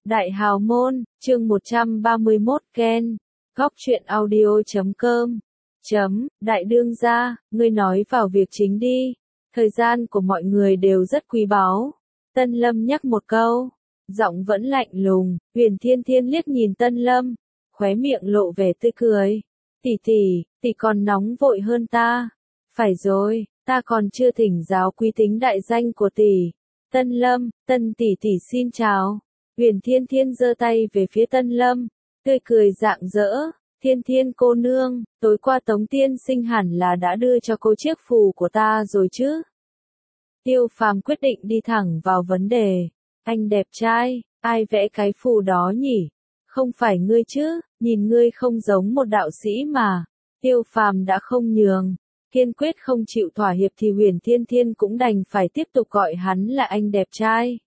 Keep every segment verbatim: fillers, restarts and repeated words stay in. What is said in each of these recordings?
Đại Hào Môn, chương một trăm ba mươi mốt Ken, góc truyện audio chấm com, chấm, đại đương gia, ngươi nói vào việc chính đi, thời gian của mọi người đều rất quý báu. Tân Lâm nhắc một câu, giọng vẫn lạnh lùng. Huyền Thiên Thiên liếc nhìn Tân Lâm, khóe miệng lộ vẻ tươi cười. Tỷ tỷ, tỷ còn nóng vội hơn ta. Phải rồi, ta còn chưa thỉnh giáo quý tính đại danh của tỷ. Tân Lâm, Tân tỷ tỷ xin chào. Huyền Thiên Thiên giơ tay về phía Tân Lâm, tươi cười rạng rỡ. Thiên Thiên cô nương, tối qua Tống tiên sinh hẳn là đã đưa cho cô chiếc phù của ta rồi chứ? Tiêu Phàm quyết định đi thẳng vào vấn đề. Anh đẹp trai, ai vẽ cái phù đó nhỉ? Không phải ngươi chứ, nhìn ngươi không giống một đạo sĩ mà. Tiêu Phàm đã không nhường, kiên quyết không chịu thỏa hiệp thì Huyền Thiên Thiên cũng đành phải tiếp tục gọi hắn là anh đẹp trai.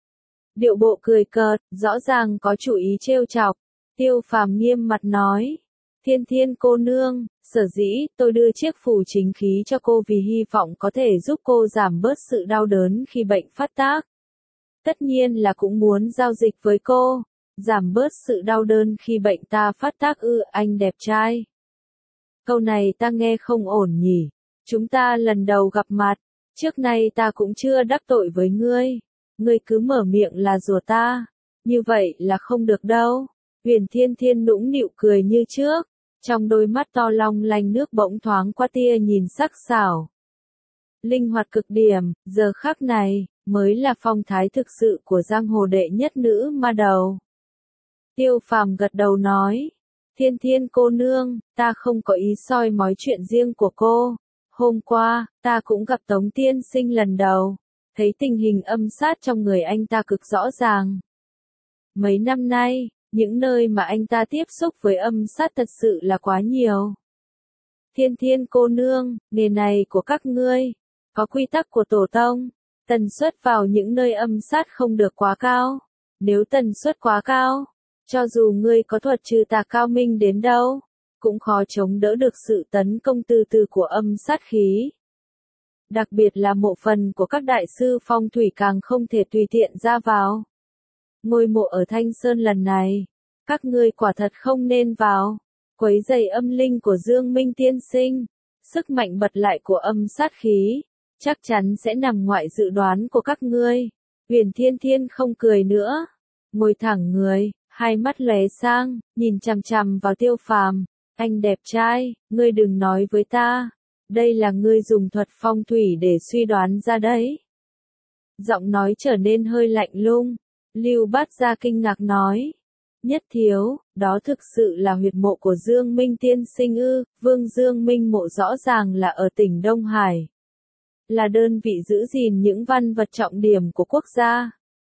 Điệu bộ cười cợt, rõ ràng có chủ ý trêu chọc. Tiêu Phàm nghiêm mặt nói, Thiên Thiên cô nương, sở dĩ tôi đưa chiếc phù chính khí cho cô vì hy vọng có thể giúp cô giảm bớt sự đau đớn khi bệnh phát tác. Tất nhiên là cũng muốn giao dịch với cô, giảm bớt sự đau đớn khi bệnh ta phát tác ư? Anh đẹp trai. Câu này ta nghe không ổn nhỉ, chúng ta lần đầu gặp mặt, trước nay ta cũng chưa đắc tội với ngươi. Ngươi cứ mở miệng là rủa ta, như vậy là không được đâu. Huyền Thiên Thiên nũng nịu cười như trước, trong đôi mắt to long lanh nước bỗng thoáng qua tia nhìn sắc sảo. Linh hoạt cực điểm, giờ khắc này, mới là phong thái thực sự của giang hồ đệ nhất nữ ma đầu. Tiêu Phàm gật đầu nói, Thiên Thiên cô nương, ta không có ý soi mói chuyện riêng của cô. Hôm qua, ta cũng gặp Tống tiên sinh lần đầu. Thấy tình hình âm sát trong người anh ta cực rõ ràng. Mấy năm nay, những nơi mà anh ta tiếp xúc với âm sát thật sự là quá nhiều. Thiên Thiên cô nương, nghề này của các ngươi, có quy tắc của tổ tông, tần suất vào những nơi âm sát không được quá cao. Nếu tần suất quá cao, cho dù ngươi có thuật trừ tà cao minh đến đâu, cũng khó chống đỡ được sự tấn công từ từ của âm sát khí. Đặc biệt là mộ phần của các đại sư phong thủy càng không thể tùy tiện ra vào. Ngôi mộ ở Thanh Sơn lần này, các ngươi quả thật không nên vào, quấy rầy âm linh của Dương Minh tiên sinh. Sức mạnh bật lại của âm sát khí, chắc chắn sẽ nằm ngoại dự đoán của các ngươi. Huyền Thiên Thiên không cười nữa, ngồi thẳng người, hai mắt lóe sang, nhìn chằm chằm vào Tiêu Phàm. Anh đẹp trai, ngươi đừng nói với ta. Đây là ngươi dùng thuật phong thủy để suy đoán ra đấy. Giọng nói trở nên hơi lạnh lùng. Lưu Bát Gia kinh ngạc nói. Nhất thiếu, đó thực sự là huyệt mộ của Dương Minh tiên sinh ư? Vương Dương Minh mộ rõ ràng là ở tỉnh Đông Hải. Là đơn vị giữ gìn những văn vật trọng điểm của quốc gia.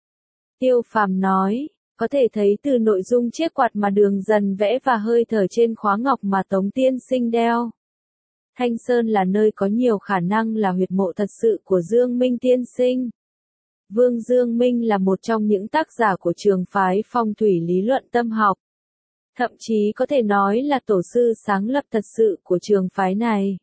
Tiêu Phàm nói. Có thể thấy từ nội dung chiếc quạt mà Đường Dần vẽ và hơi thở trên khóa ngọc mà Tống tiên sinh đeo. Thanh Sơn là nơi có nhiều khả năng là huyệt mộ thật sự của Dương Minh tiên sinh. Vương Dương Minh là một trong những tác giả của trường phái phong thủy lý luận tâm học. Thậm chí có thể nói là tổ sư sáng lập thật sự của trường phái này.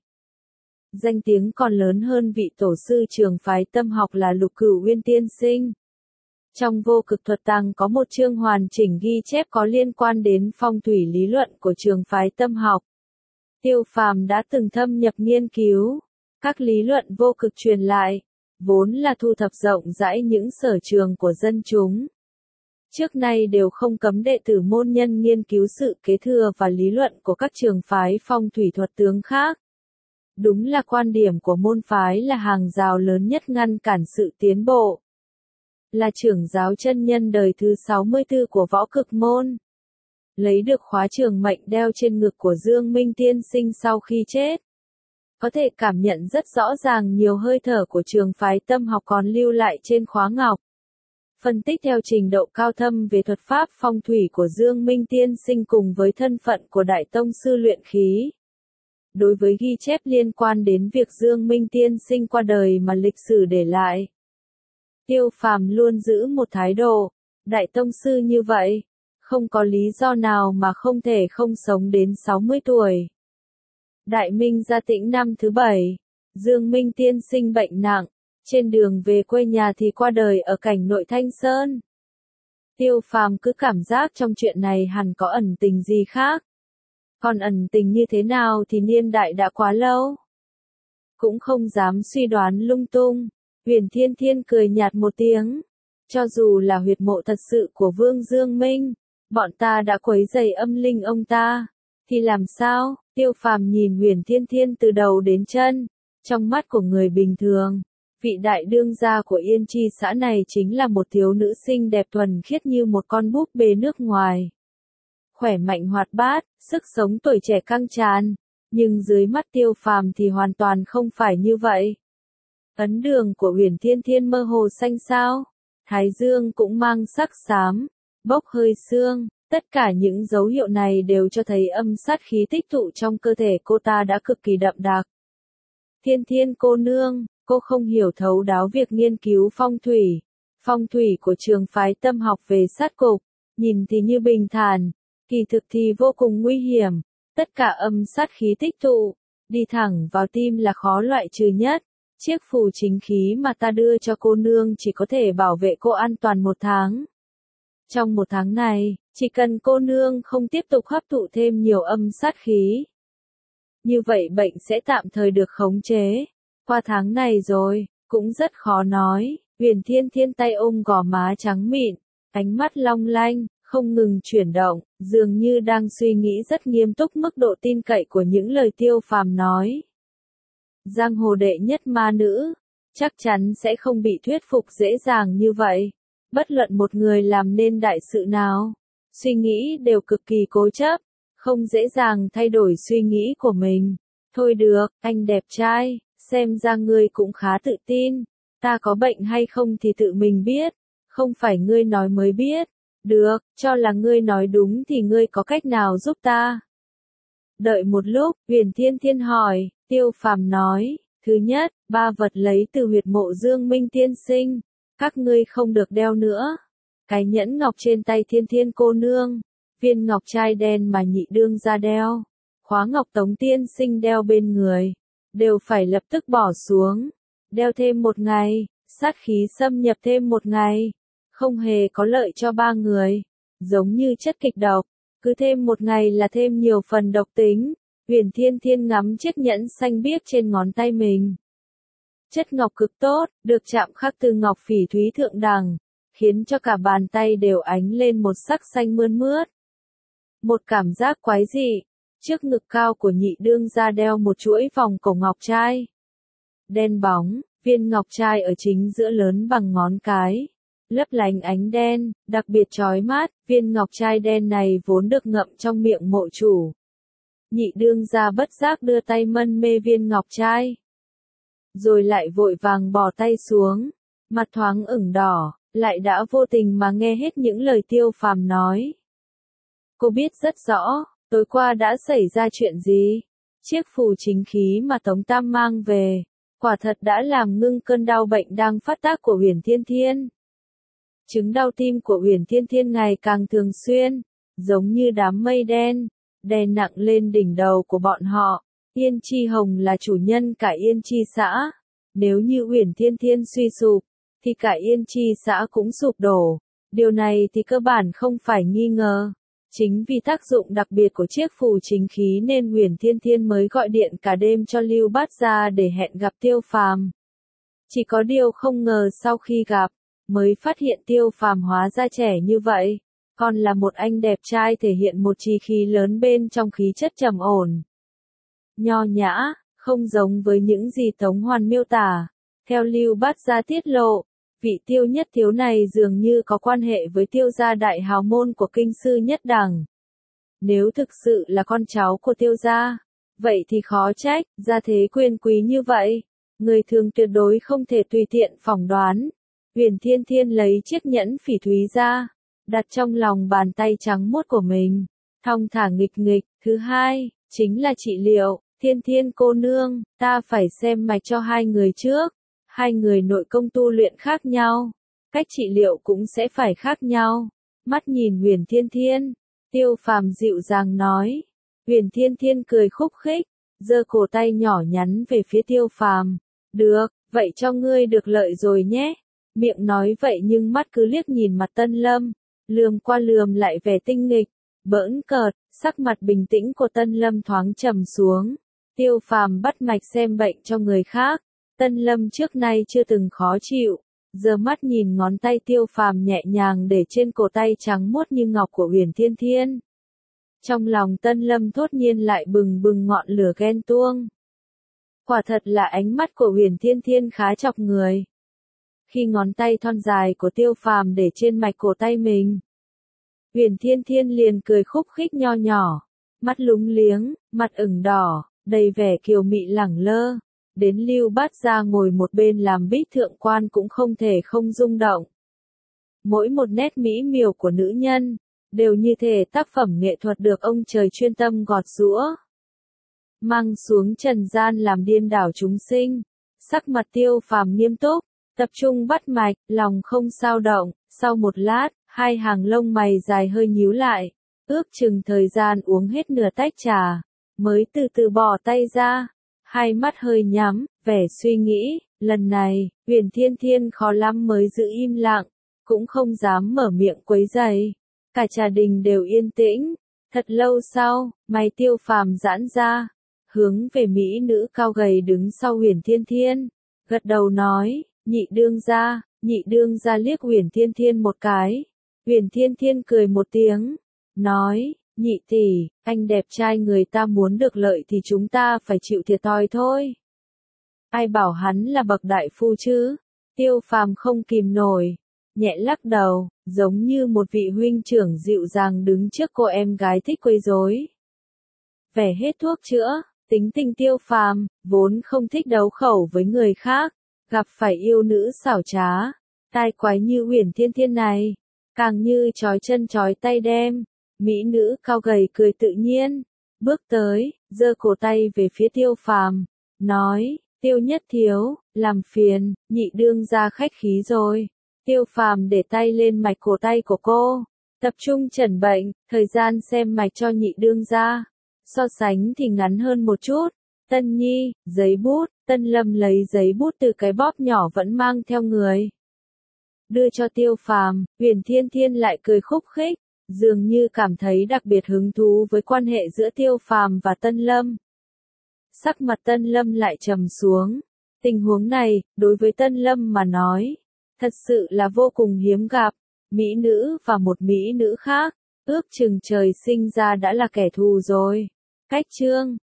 Danh tiếng còn lớn hơn vị tổ sư trường phái tâm học là Lục Cửu Uyên tiên sinh. Trong Vô Cực Thuật Tàng có một chương hoàn chỉnh ghi chép có liên quan đến phong thủy lý luận của trường phái tâm học. Tiêu Phàm đã từng thâm nhập nghiên cứu, các lý luận vô cực truyền lại, vốn là thu thập rộng rãi những sở trường của dân chúng. Trước nay đều không cấm đệ tử môn nhân nghiên cứu sự kế thừa và lý luận của các trường phái phong thủy thuật tướng khác. Đúng là quan điểm của môn phái là hàng rào lớn nhất ngăn cản sự tiến bộ. Là trưởng giáo chân nhân đời thứ sáu mươi tư của võ cực môn. Lấy được khóa trường mệnh đeo trên ngực của Dương Minh tiên sinh sau khi chết. Có thể cảm nhận rất rõ ràng nhiều hơi thở của trường phái tâm học còn lưu lại trên khóa ngọc. Phân tích theo trình độ cao thâm về thuật pháp phong thủy của Dương Minh tiên sinh cùng với thân phận của Đại Tông sư luyện khí. Đối với ghi chép liên quan đến việc Dương Minh tiên sinh qua đời mà lịch sử để lại. Tiêu Phàm luôn giữ một thái độ, Đại Tông sư như vậy. Không có lý do nào mà không thể không sống đến sáu mươi tuổi. Đại Minh Gia Tĩnh năm thứ bảy, Dương Minh tiên sinh bệnh nặng, trên đường về quê nhà thì qua đời ở cảnh nội Thanh Sơn. Tiêu Phàm cứ cảm giác trong chuyện này hẳn có ẩn tình gì khác. Còn ẩn tình như thế nào thì niên đại đã quá lâu. Cũng không dám suy đoán lung tung. Huyền Thiên Thiên cười nhạt một tiếng. Cho dù là huyệt mộ thật sự của Vương Dương Minh, bọn ta đã quấy rầy âm linh ông ta, thì làm sao? Tiêu Phàm nhìn Huyền Thiên Thiên từ đầu đến chân. Trong mắt của người bình thường, vị đại đương gia của Yên Chi xã này chính là một thiếu nữ xinh đẹp thuần khiết như một con búp bê nước ngoài. Khỏe mạnh hoạt bát, sức sống tuổi trẻ căng tràn, nhưng dưới mắt Tiêu Phàm thì hoàn toàn không phải như vậy. Ấn đường của Huyền Thiên Thiên mơ hồ xanh xao, thái dương cũng mang sắc xám, bốc hơi sương, tất cả những dấu hiệu này đều cho thấy âm sát khí tích tụ trong cơ thể cô ta đã cực kỳ đậm đặc. Thiên Thiên cô nương, cô không hiểu thấu đáo việc nghiên cứu phong thủy. Phong thủy của trường phái tâm học về sát cục, nhìn thì như bình thản, kỳ thực thì vô cùng nguy hiểm. Tất cả âm sát khí tích tụ, đi thẳng vào tim là khó loại trừ nhất. Chiếc phù chính khí mà ta đưa cho cô nương chỉ có thể bảo vệ cô an toàn một tháng. Trong một tháng này, chỉ cần cô nương không tiếp tục hấp thụ thêm nhiều âm sát khí, như vậy bệnh sẽ tạm thời được khống chế. Qua tháng này rồi, cũng rất khó nói. Huyền Thiên Thiên tay ôm gò má trắng mịn, ánh mắt long lanh, không ngừng chuyển động, dường như đang suy nghĩ rất nghiêm túc mức độ tin cậy của những lời Tiêu Phàm nói. Giang hồ đệ nhất ma nữ, chắc chắn sẽ không bị thuyết phục dễ dàng như vậy. Bất luận một người làm nên đại sự nào, suy nghĩ đều cực kỳ cố chấp, không dễ dàng thay đổi suy nghĩ của mình. Thôi được, anh đẹp trai, xem ra ngươi cũng khá tự tin. Ta có bệnh hay không thì tự mình biết, không phải ngươi nói mới biết. Được, cho là ngươi nói đúng thì ngươi có cách nào giúp ta? Đợi một lúc, Huyền Thiên Thiên hỏi. Tiêu Phàm nói, thứ nhất, ba vật lấy từ huyệt mộ Dương Minh tiên sinh, các ngươi không được đeo nữa. Cái nhẫn ngọc trên tay Thiên Thiên cô nương, viên ngọc trai đen mà nhị đương ra đeo, khóa ngọc Tống tiên sinh đeo bên người, đều phải lập tức bỏ xuống. Đeo thêm một ngày, sát khí xâm nhập thêm một ngày, không hề có lợi cho ba người, giống như chất kịch độc, cứ thêm một ngày là thêm nhiều phần độc tính. Huyền Thiên Thiên ngắm chiếc nhẫn xanh biếc trên ngón tay mình. Chất ngọc cực tốt, được chạm khắc từ ngọc phỉ thúy thượng đẳng, khiến cho cả bàn tay đều ánh lên một sắc xanh mơn mướt. Một cảm giác quái dị, trước ngực cao của nhị đương ra đeo một chuỗi vòng cổ ngọc trai. Đen bóng, viên ngọc trai ở chính giữa lớn bằng ngón cái, lấp lánh ánh đen, đặc biệt chói mắt. Viên ngọc trai đen này vốn được ngậm trong miệng mộ chủ. Nhị đương gia bất giác đưa tay mân mê viên ngọc trai, rồi lại vội vàng bỏ tay xuống, mặt thoáng ửng đỏ, lại đã vô tình mà nghe hết những lời Tiêu Phàm nói. Cô biết rất rõ, tối qua đã xảy ra chuyện gì. Chiếc phù chính khí mà Tống Tam mang về, quả thật đã làm ngưng cơn đau bệnh đang phát tác của Huyền Thiên Thiên. Chứng đau tim của Huyền Thiên Thiên ngày càng thường xuyên, giống như đám mây đen, đè nặng lên đỉnh đầu của bọn họ. Yên Chi Hồng là chủ nhân cả Yên Chi xã. Nếu như Huyền Thiên Thiên suy sụp, thì cả Yên Chi xã cũng sụp đổ. Điều này thì cơ bản không phải nghi ngờ. Chính vì tác dụng đặc biệt của chiếc phù chính khí nên Huyền Thiên Thiên mới gọi điện cả đêm cho Lưu Bát Gia để hẹn gặp Tiêu Phàm. Chỉ có điều không ngờ sau khi gặp, mới phát hiện Tiêu Phàm hóa ra trẻ như vậy. Còn là một anh đẹp trai thể hiện một chi khí lớn bên trong khí chất trầm ổn, nho nhã, không giống với những gì Tống Hoàn miêu tả. Theo Lưu Bát Gia tiết lộ, vị Tiêu Nhất Thiếu này dường như có quan hệ với Tiêu gia đại hào môn của kinh sư nhất đẳng. Nếu thực sự là con cháu của Tiêu gia, vậy thì khó trách, gia thế quyền quý như vậy, người thường tuyệt đối không thể tùy tiện phỏng đoán. Huyền Thiên Thiên lấy chiếc nhẫn phỉ thúy ra, đặt trong lòng bàn tay trắng muốt của mình, thong thả nghịch nghịch. Thứ hai, chính là trị liệu. Thiên Thiên cô nương, ta phải xem mạch cho hai người trước. Hai người nội công tu luyện khác nhau, cách trị liệu cũng sẽ phải khác nhau. Mắt nhìn Huyền Thiên Thiên, Tiêu Phàm dịu dàng nói. Huyền Thiên Thiên cười khúc khích, giơ cổ tay nhỏ nhắn về phía Tiêu Phàm. Được, vậy cho ngươi được lợi rồi nhé. Miệng nói vậy nhưng mắt cứ liếc nhìn mặt Tân Lâm. Lườm qua lườm lại vẻ tinh nghịch, bỡn cợt, sắc mặt bình tĩnh của Tân Lâm thoáng trầm xuống. Tiêu Phàm bắt mạch xem bệnh cho người khác, Tân Lâm trước nay chưa từng khó chịu, giờ mắt nhìn ngón tay Tiêu Phàm nhẹ nhàng để trên cổ tay trắng muốt như ngọc của Huyền Thiên Thiên. Trong lòng Tân Lâm thốt nhiên lại bừng bừng ngọn lửa ghen tuông. Quả thật là ánh mắt của Huyền Thiên Thiên khá chọc người. Khi ngón tay thon dài của Tiêu Phàm để trên mạch cổ tay mình, Huyền Thiên Thiên liền cười khúc khích nho nhỏ, mắt lúng liếng, mặt ửng đỏ, đầy vẻ kiều mị lẳng lơ. Đến Lưu Bát Gia ngồi một bên làm bích thượng quan cũng không thể không rung động. Mỗi một nét mỹ miều của nữ nhân, đều như thể tác phẩm nghệ thuật được ông trời chuyên tâm gọt giũa, mang xuống trần gian làm điên đảo chúng sinh. Sắc mặt Tiêu Phàm nghiêm túc, tập trung bắt mạch, lòng không sao động. Sau một lát, hai hàng lông mày dài hơi nhíu lại, ước chừng thời gian uống hết nửa tách trà, mới từ từ bỏ tay ra, hai mắt hơi nhắm, vẻ suy nghĩ. Lần này, Huyền Thiên Thiên khó lắm mới giữ im lặng, cũng không dám mở miệng quấy rầy. Cả trà đình đều yên tĩnh. Thật lâu sau, mày Tiêu Phàm giãn ra, hướng về mỹ nữ cao gầy đứng sau Huyền Thiên Thiên, gật đầu nói, nhị đương gia. Nhị đương gia liếc Huyền Thiên Thiên một cái. Huyền Thiên Thiên cười một tiếng, nói, nhị tỷ, anh đẹp trai người ta muốn được lợi thì chúng ta phải chịu thiệt thòi thôi. Ai bảo hắn là bậc đại phu chứ? Tiêu Phàm không kìm nổi, nhẹ lắc đầu, giống như một vị huynh trưởng dịu dàng đứng trước cô em gái thích quấy rối. Vẻ hết thuốc chữa, tính tình Tiêu Phàm vốn không thích đấu khẩu với người khác, gặp phải yêu nữ xảo trá, tai quái như Huyền Thiên Thiên này, càng như trói chân trói tay đem. Mỹ nữ cao gầy cười tự nhiên, bước tới, giơ cổ tay về phía Tiêu Phàm, nói, Tiêu nhất thiếu, làm phiền, nhị đương gia khách khí rồi. Tiêu Phàm để tay lên mạch cổ tay của cô, tập trung chẩn bệnh, thời gian xem mạch cho nhị đương gia, so sánh thì ngắn hơn một chút. Tân Nhi, giấy bút. Tân Lâm lấy giấy bút từ cái bóp nhỏ vẫn mang theo người, đưa cho Tiêu Phàm. Huyền Thiên Thiên lại cười khúc khích, dường như cảm thấy đặc biệt hứng thú với quan hệ giữa Tiêu Phàm và Tân Lâm. Sắc mặt Tân Lâm lại trầm xuống. Tình huống này, đối với Tân Lâm mà nói, thật sự là vô cùng hiếm gặp. Mỹ nữ và một mỹ nữ khác, ước chừng trời sinh ra đã là kẻ thù rồi. Cách chương